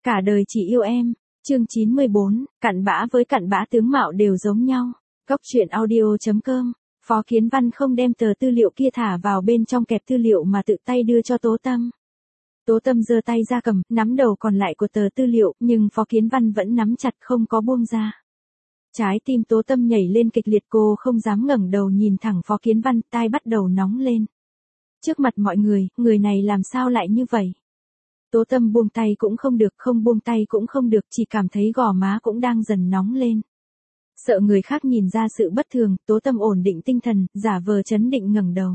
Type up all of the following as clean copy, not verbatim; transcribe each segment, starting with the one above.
Cả đời chỉ yêu em. Chương 94, cặn bã với cặn bã tướng mạo đều giống nhau. Góc truyện audio.com. Phó Kiến Văn không đem tờ tư liệu kia thả vào bên trong kẹp tư liệu mà tự tay đưa cho Tố Tâm. Tố Tâm giơ tay ra cầm, nắm đầu còn lại của tờ tư liệu, nhưng Phó Kiến Văn vẫn nắm chặt không có buông ra. Trái tim Tố Tâm nhảy lên kịch liệt, cô không dám ngẩng đầu nhìn thẳng Phó Kiến Văn, tai bắt đầu nóng lên. Trước mặt mọi người này làm sao lại như vậy? Tố Tâm buông tay cũng không được, không buông tay cũng không được, chỉ cảm thấy gò má cũng đang dần nóng lên. Sợ người khác nhìn ra sự bất thường, Tố Tâm ổn định tinh thần, giả vờ trấn định ngẩng đầu.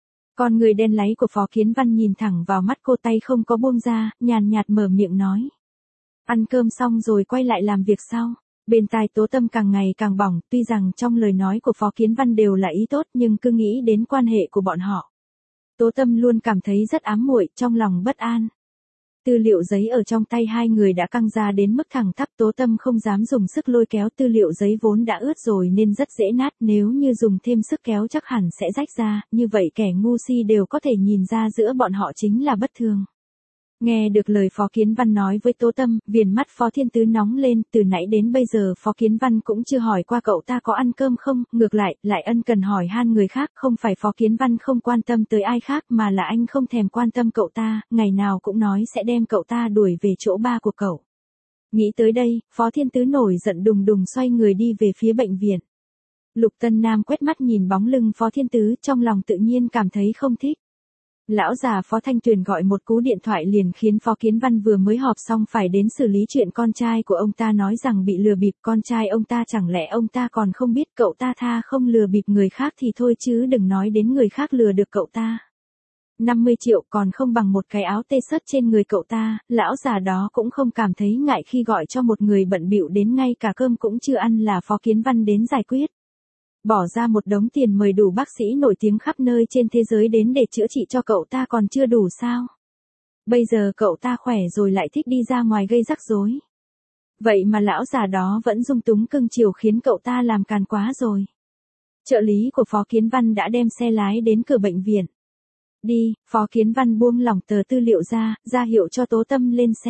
Con người đen láy của Phó Kiến Văn nhìn thẳng vào mắt cô, tay không có buông ra, nhàn nhạt mở miệng nói. Ăn cơm xong rồi quay lại làm việc sau. Bên tai Tố Tâm càng ngày càng bỏng, tuy rằng trong lời nói của Phó Kiến Văn đều là ý tốt nhưng cứ nghĩ đến quan hệ của bọn họ. Tố Tâm luôn cảm thấy rất ám muội, trong lòng bất an. Tư liệu giấy ở trong tay hai người đã căng ra đến mức thẳng tắp, Tố Tâm không dám dùng sức lôi kéo, tư liệu giấy vốn đã ướt rồi nên rất dễ nát, nếu như dùng thêm sức kéo chắc hẳn sẽ rách ra, như vậy kẻ ngu si đều có thể nhìn ra giữa bọn họ chính là bất thường. Nghe được lời Phó Kiến Văn nói với Tố Tâm, viền mắt Phó Thiên Tứ nóng lên, từ nãy đến bây giờ Phó Kiến Văn cũng chưa hỏi qua cậu ta có ăn cơm không, ngược lại ân cần hỏi han người khác, không phải Phó Kiến Văn không quan tâm tới ai khác mà là anh không thèm quan tâm cậu ta, ngày nào cũng nói sẽ đem cậu ta đuổi về chỗ ba của cậu. Nghĩ tới đây, Phó Thiên Tứ nổi giận đùng đùng xoay người đi về phía bệnh viện. Lục Tân Nam quét mắt nhìn bóng lưng Phó Thiên Tứ, trong lòng tự nhiên cảm thấy không thích. Lão già Phó Thanh Tuyền gọi một cú điện thoại liền khiến Phó Kiến Văn vừa mới họp xong phải đến xử lý chuyện con trai của ông ta nói rằng bị lừa bịp, con trai ông ta chẳng lẽ ông ta còn không biết cậu ta tha không lừa bịp người khác thì thôi chứ đừng nói đến người khác lừa được cậu ta. 50 triệu còn không bằng một cái áo tê sớt trên người cậu ta, lão già đó cũng không cảm thấy ngại khi gọi cho một người bận bịu đến ngay cả cơm cũng chưa ăn là Phó Kiến Văn đến giải quyết. Bỏ ra một đống tiền mời đủ bác sĩ nổi tiếng khắp nơi trên thế giới đến để chữa trị cho cậu ta còn chưa đủ sao? Bây giờ cậu ta khỏe rồi lại thích đi ra ngoài gây rắc rối. Vậy mà lão già đó vẫn dung túng cưng chiều khiến cậu ta làm càn quá rồi. Trợ lý của Phó Kiến Văn đã đem xe lái đến cửa bệnh viện. Đi, Phó Kiến Văn buông lỏng tờ tư liệu ra hiệu cho Tố Tâm lên xe.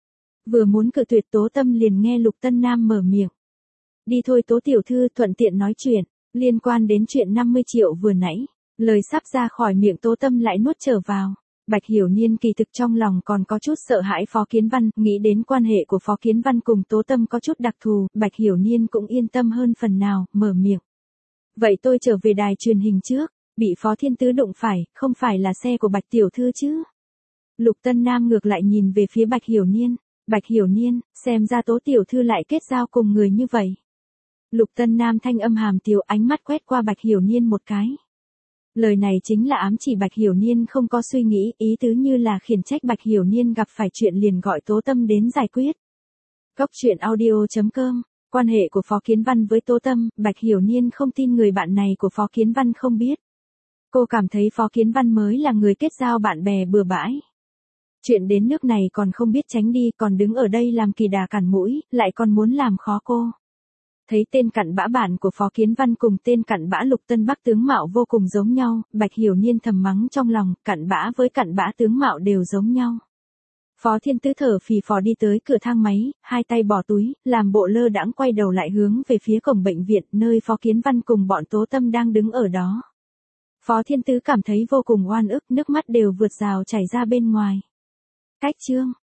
Vừa muốn cự tuyệt Tố Tâm liền nghe Lục Tân Nam mở miệng. Đi thôi Tố tiểu thư, thuận tiện nói chuyện. Liên quan đến chuyện 50 triệu vừa nãy, lời sắp ra khỏi miệng Tố Tâm lại nuốt trở vào. Bạch Hiểu Niên kỳ thực trong lòng còn có chút sợ hãi Phó Kiến Văn, nghĩ đến quan hệ của Phó Kiến Văn cùng Tố Tâm có chút đặc thù, Bạch Hiểu Niên cũng yên tâm hơn phần nào, mở miệng. Vậy tôi trở về đài truyền hình trước, bị Phó Thiên Tứ đụng phải, không phải là xe của Bạch tiểu thư chứ? Lục Tân Nam ngược lại nhìn về phía Bạch Hiểu Niên. Bạch Hiểu Niên, xem ra Tố tiểu thư lại kết giao cùng người như vậy. Lục Tân Nam thanh âm hàm tiếu, ánh mắt quét qua Bạch Hiểu Niên một cái. Lời này chính là ám chỉ Bạch Hiểu Niên không có suy nghĩ, ý tứ như là khiển trách Bạch Hiểu Niên gặp phải chuyện liền gọi Tố Tâm đến giải quyết. Góc truyện audio.com. Quan hệ của Phó Kiến Văn với Tố Tâm, Bạch Hiểu Niên không tin người bạn này của Phó Kiến Văn không biết. Cô cảm thấy Phó Kiến Văn mới là người kết giao bạn bè bừa bãi. Chuyện đến nước này còn không biết tránh đi, còn đứng ở đây làm kỳ đà cản mũi, lại còn muốn làm khó cô. Thấy tên cặn bã bản của Phó Kiến Văn cùng tên cặn bã Lục Tân Bắc tướng mạo vô cùng giống nhau, Bạch Hiểu Niên thầm mắng trong lòng, cặn bã với cặn bã tướng mạo đều giống nhau. Phó Thiên Tứ thở phì phò đi tới cửa thang máy, hai tay bỏ túi, làm bộ lơ đãng quay đầu lại hướng về phía cổng bệnh viện, nơi Phó Kiến Văn cùng bọn Tố Tâm đang đứng ở đó. Phó Thiên Tứ cảm thấy vô cùng oan ức, nước mắt đều vượt rào chảy ra bên ngoài. Cách chương